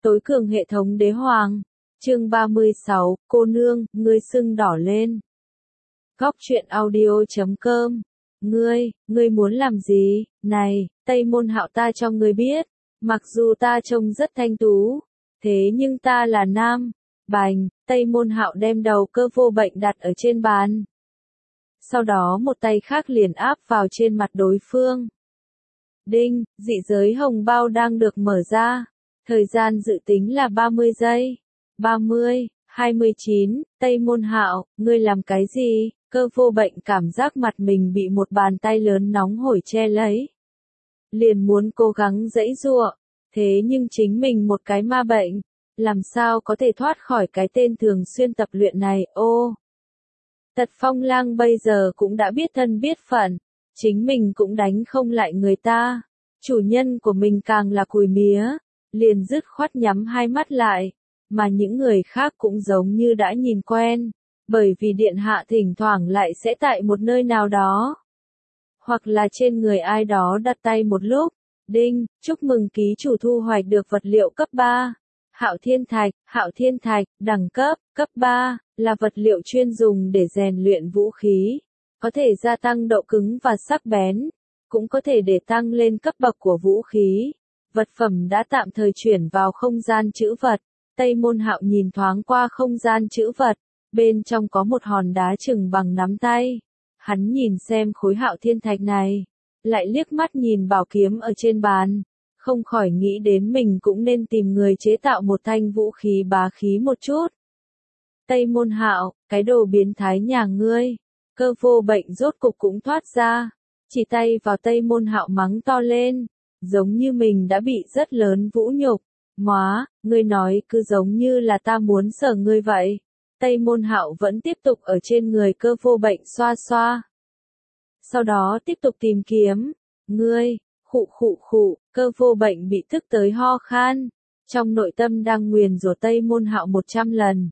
Tối cường hệ thống đế hoàng. Chương 36, cô nương, ngươi sưng đỏ lên. Góc truyện audio.com. Ngươi muốn làm gì? Này, Tây Môn Hạo, ta cho ngươi biết, mặc dù ta trông rất thanh tú, thế nhưng ta là nam. Bành, Tây Môn Hạo đem đầu Cơ Vô Bệnh đặt ở trên bàn. Sau đó một tay khác liền áp vào trên mặt đối phương. Đinh, dị giới hồng bao đang được mở ra. Thời gian dự tính là 30 giây. 30, 29, Tây Môn Hạo, ngươi làm cái gì? Cơ Vô Bệnh cảm giác mặt mình bị một bàn tay lớn nóng hổi che lấy. Liền muốn cố gắng giãy giụa, thế nhưng chính mình một cái ma bệnh, làm sao có thể thoát khỏi cái tên thường xuyên tập luyện này. Ô! Tật Phong Lang bây giờ cũng đã biết thân biết phận, chính mình cũng đánh không lại người ta, chủ nhân của mình càng là cùi mía, liền dứt khoát nhắm hai mắt lại, mà những người khác cũng giống như đã nhìn quen, bởi vì điện hạ thỉnh thoảng lại sẽ tại một nơi nào đó, hoặc là trên người ai đó đặt tay một lúc. Đinh, chúc mừng ký chủ thu hoạch được vật liệu cấp 3. Hạo Thiên Thạch, đẳng cấp 3, là vật liệu chuyên dùng để rèn luyện vũ khí, có thể gia tăng độ cứng và sắc bén, cũng có thể để tăng lên cấp bậc của vũ khí. Vật phẩm đã tạm thời chuyển vào không gian trữ vật. Tây Môn Hạo nhìn thoáng qua không gian trữ vật, bên trong có một hòn đá chừng bằng nắm tay. Hắn nhìn xem khối Hạo Thiên Thạch này, lại liếc mắt nhìn bảo kiếm ở trên bàn, không khỏi nghĩ đến mình cũng nên tìm người chế tạo một thanh vũ khí bá khí một chút. Tây Môn Hạo, cái đồ biến thái nhà ngươi. Cơ Vô Bệnh rốt cục cũng thoát ra, chỉ tay vào Tây Môn Hạo mắng to lên, giống như mình đã bị rất lớn vũ nhục. Móa, ngươi nói cứ giống như là ta muốn sờ ngươi vậy. Tây Môn Hạo vẫn tiếp tục ở trên người Cơ Vô Bệnh xoa xoa. Sau đó tiếp tục tìm kiếm. Ngươi, khụ, Cơ Vô Bệnh bị tức tới ho khan, trong nội tâm đang nguyền rủa Tây Môn Hạo 100 lần.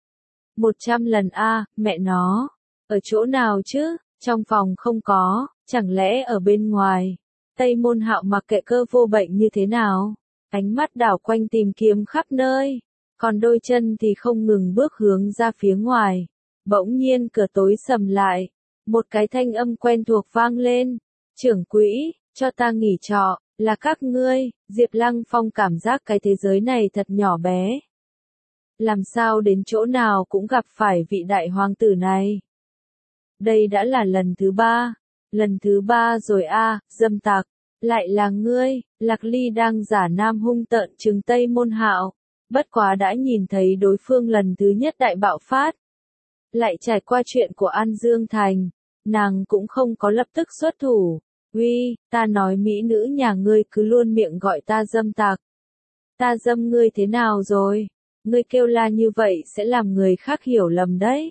100 lần a, mẹ nó. Ở chỗ nào chứ? Trong phòng không có, chẳng lẽ ở bên ngoài? Tây Môn Hạo mặc kệ Cơ Vô Bệnh như thế nào, ánh mắt đảo quanh tìm kiếm khắp nơi, còn đôi chân thì không ngừng bước hướng ra phía ngoài. Bỗng nhiên cửa tối sầm lại, một cái thanh âm quen thuộc vang lên. Trưởng quỹ, cho ta nghỉ trọ, là các ngươi. Diệp Lăng Phong cảm giác cái thế giới này thật nhỏ bé. Làm sao đến chỗ nào cũng gặp phải vị đại hoàng tử này. Đây đã là lần thứ ba rồi a, dâm tặc, lại là ngươi. Lạc Ly đang giả nam hung tợn trừng Tây Môn Hạo, bất quá đã nhìn thấy đối phương lần thứ nhất đại bạo phát. Lại trải qua chuyện của An Dương Thành, nàng cũng không có lập tức xuất thủ. Uy, ta nói mỹ nữ nhà ngươi cứ luôn miệng gọi ta dâm tặc. Ta dâm ngươi thế nào rồi? Ngươi kêu la như vậy sẽ làm người khác hiểu lầm đấy.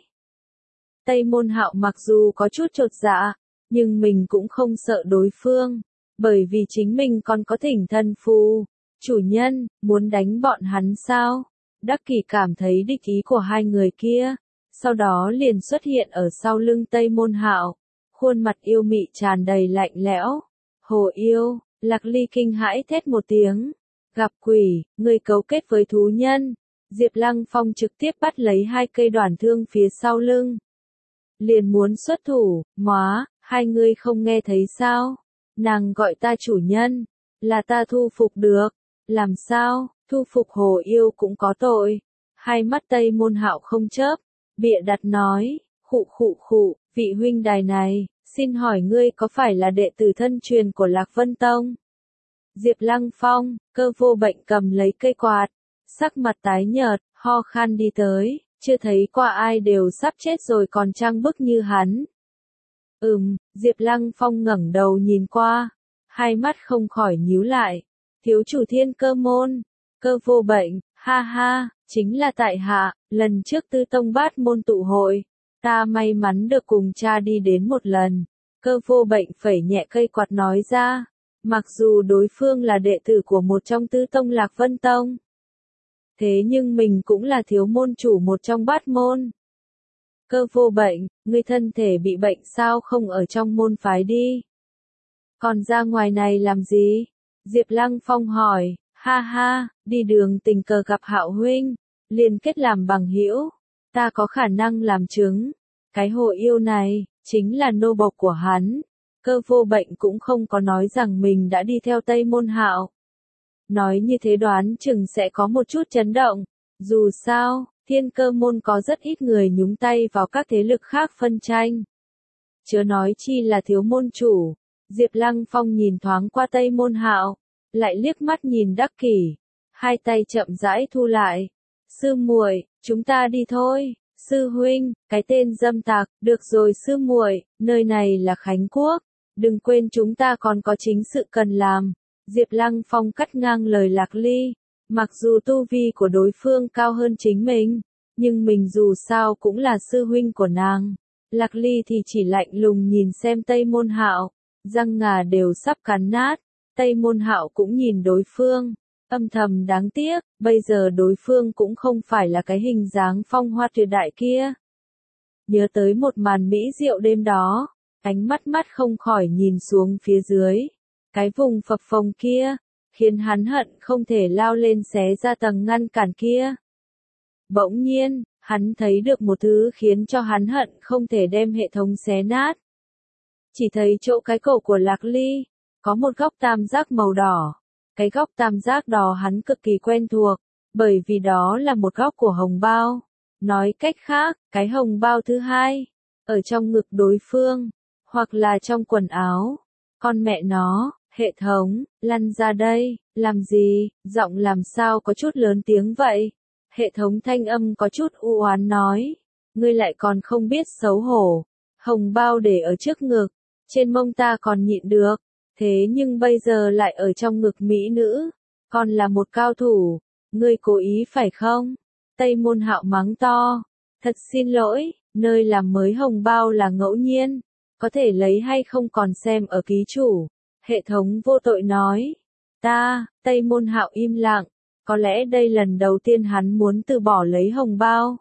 Tây Môn Hạo mặc dù có chút chột dạ, nhưng mình cũng không sợ đối phương, bởi vì chính mình còn có thỉnh thần phù. Chủ nhân, muốn đánh bọn hắn sao? Đắc Kỷ cảm thấy địch ý của hai người kia, sau đó liền xuất hiện ở sau lưng Tây Môn Hạo, khuôn mặt yêu mị tràn đầy lạnh lẽo. Hồ yêu, Lạc Ly kinh hãi thét một tiếng. Gặp quỷ, ngươi cấu kết với thú nhân. Diệp Lăng Phong trực tiếp bắt lấy hai cây đoản thương phía sau lưng. Liền muốn xuất thủ. Móa, hai ngươi không nghe thấy sao? Nàng gọi ta chủ nhân, là ta thu phục được. Làm sao, thu phục hồ yêu cũng có tội. Hai mắt Tây Môn Hạo không chớp, bịa đặt nói. Khụ, vị huynh đài này, xin hỏi ngươi có phải là đệ tử thân truyền của Lạc Vân Tông? Diệp Lăng Phong, Cơ Vô Bệnh cầm lấy cây quạt, sắc mặt tái nhợt, ho khan đi tới, chưa thấy qua ai đều sắp chết rồi còn trang bức như hắn. Diệp Lăng Phong ngẩng đầu nhìn qua, hai mắt không khỏi nhíu lại. Thiếu chủ Thiên Cơ môn, Cơ Vô Bệnh, ha ha, chính là tại hạ, lần trước Tư Tông Bát môn tụ hội, ta may mắn được cùng cha đi đến một lần. Cơ Vô Bệnh phẩy nhẹ cây quạt nói ra, mặc dù đối phương là đệ tử của một trong tứ tông Lạc Vân Tông, thế nhưng mình cũng là thiếu môn chủ một trong bát môn. Cơ Vô Bệnh, ngươi thân thể bị bệnh sao không ở trong môn phái đi? Còn ra ngoài này làm gì? Diệp Lăng Phong hỏi, Ha ha, đi đường tình cờ gặp Hạo huynh, liên kết làm bằng hữu, ta có khả năng làm chứng. Cái hồ yêu này, chính là nô bộc của hắn. Cơ Vô Bệnh cũng không có nói rằng mình đã đi theo Tây Môn Hạo. Nói như thế đoán chừng sẽ có một chút chấn động. Dù sao, Thiên Cơ môn có rất ít người nhúng tay vào các thế lực khác phân tranh. Chớ nói chi là thiếu môn chủ. Diệp Lăng Phong nhìn thoáng qua Tây Môn Hạo, lại liếc mắt nhìn Đắc Kỷ, hai tay chậm rãi thu lại. Sư muội, chúng ta đi thôi. Sư huynh, cái tên dâm tặc, được rồi sư muội, nơi này là Khánh Quốc, đừng quên chúng ta còn có chính sự cần làm. Diệp Lăng Phong cắt ngang lời Lạc Ly, mặc dù tu vi của đối phương cao hơn chính mình, nhưng mình dù sao cũng là sư huynh của nàng. Lạc Ly thì chỉ lạnh lùng nhìn xem Tây Môn Hạo, răng ngà đều sắp cắn nát. Tây Môn Hạo cũng nhìn đối phương, âm thầm đáng tiếc, bây giờ đối phương cũng không phải là cái hình dáng phong hoa tuyệt đại kia. Nhớ tới một màn mỹ diệu đêm đó, ánh mắt không khỏi nhìn xuống phía dưới. Cái vùng phập phồng kia, khiến hắn hận không thể lao lên xé ra tầng ngăn cản kia. Bỗng nhiên, hắn thấy được một thứ khiến cho hắn hận không thể đem hệ thống xé nát. Chỉ thấy chỗ cái cổ của Lạc Ly, có một góc tam giác màu đỏ. Cái góc tam giác đó hắn cực kỳ quen thuộc, bởi vì đó là một góc của hồng bao. Nói cách khác, cái hồng bao thứ hai, ở trong ngực đối phương, hoặc là trong quần áo. Con mẹ nó, hệ thống, lăn ra đây, làm gì, giọng làm sao có chút lớn tiếng vậy? Hệ thống thanh âm có chút u oán nói, ngươi lại còn không biết xấu hổ, hồng bao để ở trước ngực, trên mông ta còn nhịn được, thế nhưng bây giờ lại ở trong ngực mỹ nữ, còn là một cao thủ, ngươi cố ý phải không? Tây Môn Hạo mắng to, thật xin lỗi, nơi làm mới hồng bao là ngẫu nhiên, có thể lấy hay không còn xem ở ký chủ. Hệ thống vô tội nói, Tây Môn Hạo im lặng, có lẽ đây lần đầu tiên hắn muốn từ bỏ lấy hồng bao.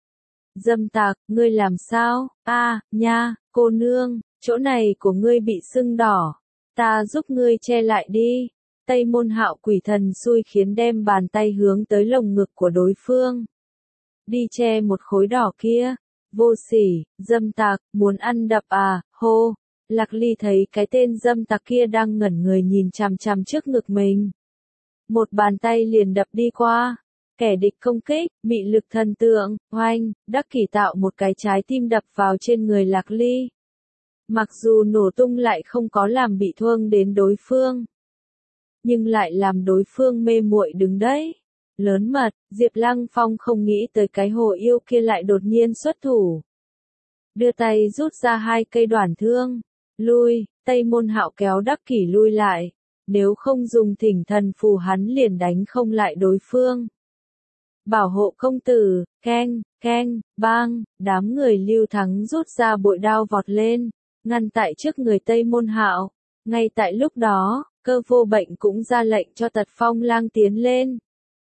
Dâm tặc, ngươi làm sao? Nha, cô nương, chỗ này của ngươi bị sưng đỏ, ta giúp ngươi che lại đi. Tây Môn Hạo quỷ thần xui khiến đem bàn tay hướng tới lồng ngực của đối phương. Đi che một khối đỏ kia, vô sỉ, dâm tặc, muốn ăn đập à, hô. Lạc Ly thấy cái tên dâm tặc kia đang ngẩn người nhìn chằm chằm trước ngực mình. Một bàn tay liền đập đi qua. Kẻ địch công kích, mị lực thần tượng, oanh, Đắc Kỷ tạo một cái trái tim đập vào trên người Lạc Ly. Mặc dù nổ tung lại không có làm bị thương đến đối phương, nhưng lại làm đối phương mê muội đứng đấy. Lớn mật, Diệp Lăng Phong không nghĩ tới cái hồ yêu kia lại đột nhiên xuất thủ. Đưa tay rút ra hai cây đoản thương. Lui, Tây Môn Hạo kéo Đắc Kỷ lui lại. Nếu không dùng thỉnh thần phù hắn liền đánh không lại đối phương. Bảo hộ công tử, keng, bang, đám người Lưu Thắng rút ra bội đao vọt lên, ngăn tại trước người Tây Môn Hạo. Ngay tại lúc đó, Cơ Vô Bệnh cũng ra lệnh cho Tật Phong Lang tiến lên.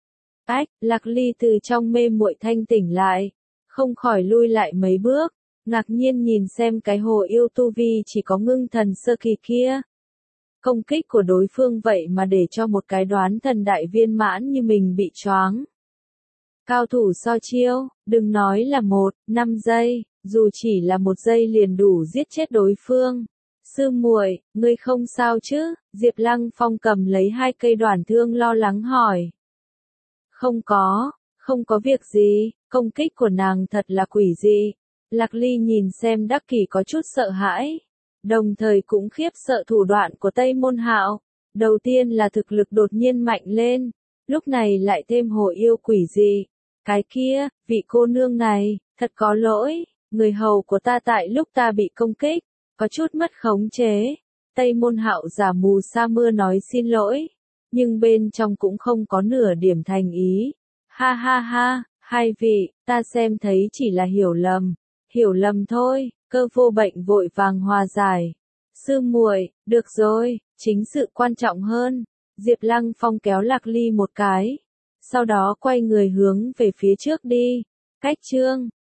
Lạc Ly từ trong mê muội thanh tỉnh lại, không khỏi lui lại mấy bước, ngạc nhiên nhìn xem cái hồ yêu tu vi chỉ có ngưng thần sơ kỳ kia. Công kích của đối phương vậy mà để cho một cái đoán thần đại viên mãn như mình bị choáng. Cao thủ so chiêu, đừng nói là 5 giây, dù chỉ là 1 giây liền đủ giết chết đối phương. Sư muội, ngươi không sao chứ? Diệp Lăng Phong cầm lấy hai cây đoản thương lo lắng hỏi. Không có việc gì, công kích của nàng thật là quỷ dị. Lạc Ly nhìn xem Đắc Kỷ có chút sợ hãi, đồng thời cũng khiếp sợ thủ đoạn của Tây Môn Hạo. Đầu tiên là thực lực đột nhiên mạnh lên, lúc này lại thêm hồ yêu quỷ dị. Cái kia, vị cô nương này, thật có lỗi, người hầu của ta tại lúc ta bị công kích, có chút mất khống chế. Tây Môn Hạo giả mù sa mưa nói xin lỗi, nhưng bên trong cũng không có nửa điểm thành ý. Ha ha ha, hai vị, ta xem thấy chỉ là hiểu lầm thôi. Cơ Vô Bệnh vội vàng hòa giải. Sư muội, được rồi, chính sự quan trọng hơn. Diệp Lăng Phong kéo Lạc Ly một cái, sau đó quay người hướng về phía trước đi. Cách chương